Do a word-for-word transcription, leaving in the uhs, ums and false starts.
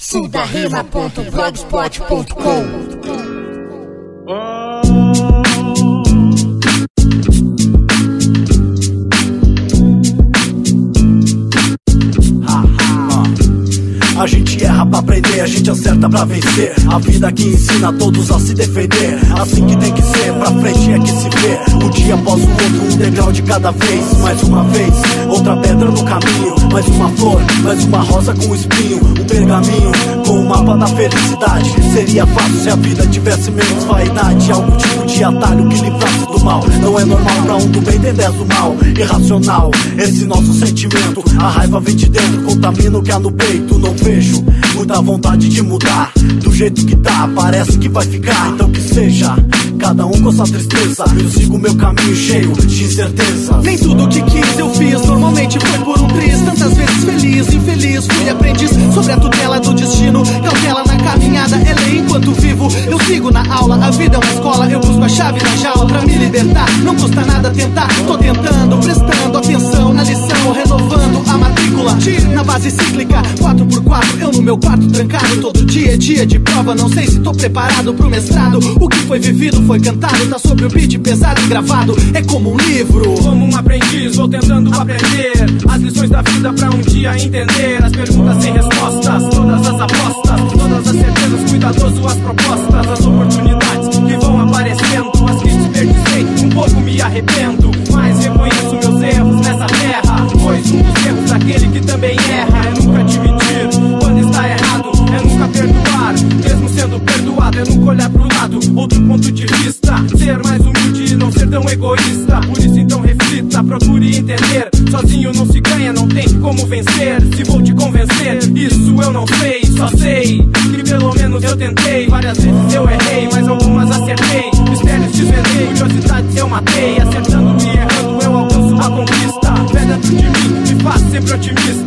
sudarrima ponto blogspot ponto com. A gente erra pra aprender, a gente acerta pra vencer. A vida que ensina todos a se defender. Assim que tem que ser, pra frente é que se vê. Um dia após o outro, um degrau de cada vez. Mais uma vez, outra pedra no caminho. Mais uma flor, mais uma rosa com espinho. Um pergaminho com o mapa da felicidade. Seria fácil se a vida tivesse menos vaidade. Algum tipo de atalho que livrasse do mal. Não é normal pra um do bem ter dez do mal. Irracional, esse nosso sentimento. A raiva vem de dentro, contamina o que há no peito. Não vejo muita vontade de mudar. Do jeito que tá, parece que vai ficar. Então que seja, cada um com sua tristeza. Eu sigo meu caminho cheio de incertezas. Nem tudo que quis eu fiz, normalmente foi por um triz. Tantas vezes feliz, infeliz, fui aprendiz. Sobre a tutela do destino, cautela na caminhada. É lei enquanto vivo, eu sigo na aula. A vida é uma escola, eu busco a chave na jaula. Pra me libertar, não custa nada tentar. Tô tentando, prestando atenção na lição. Renovando a matrícula, na base cíclica, quatro por quatro, eu no meu quarto trancado. Todo dia é dia de prova, não sei se tô preparado pro mestrado. O que foi vivido foi cantado, tá sobre o beat pesado e gravado. É como um livro. Como um aprendiz, vou tentando aprender as lições da vida pra um dia entender. As perguntas sem respostas, todas as apostas, todas as certezas, cuidadoso as propostas. As oportunidades que vão aparecendo, as que desperdicei, um pouco me arrependo. Mas reconheço meus erros nessa terra, pois um dos erros daquele que também erra é nunca admitir quando está errado, é nunca perdoar. Mesmo sendo perdoado, é nunca olhar pro lado, outro ponto de vista. Ser mais humilde e não ser tão egoísta. Por isso então reflita, procure entender. Sozinho não se ganha, não tem como vencer. Se vou te convencer, isso eu não sei. Só sei que pelo menos eu tentei. Várias vezes eu errei, mas algumas acertei. Mistérios desvendei, curiosidades eu matei. Acertando e errando eu alcanço a conquista. Fé dentro de mim me faz sempre otimista.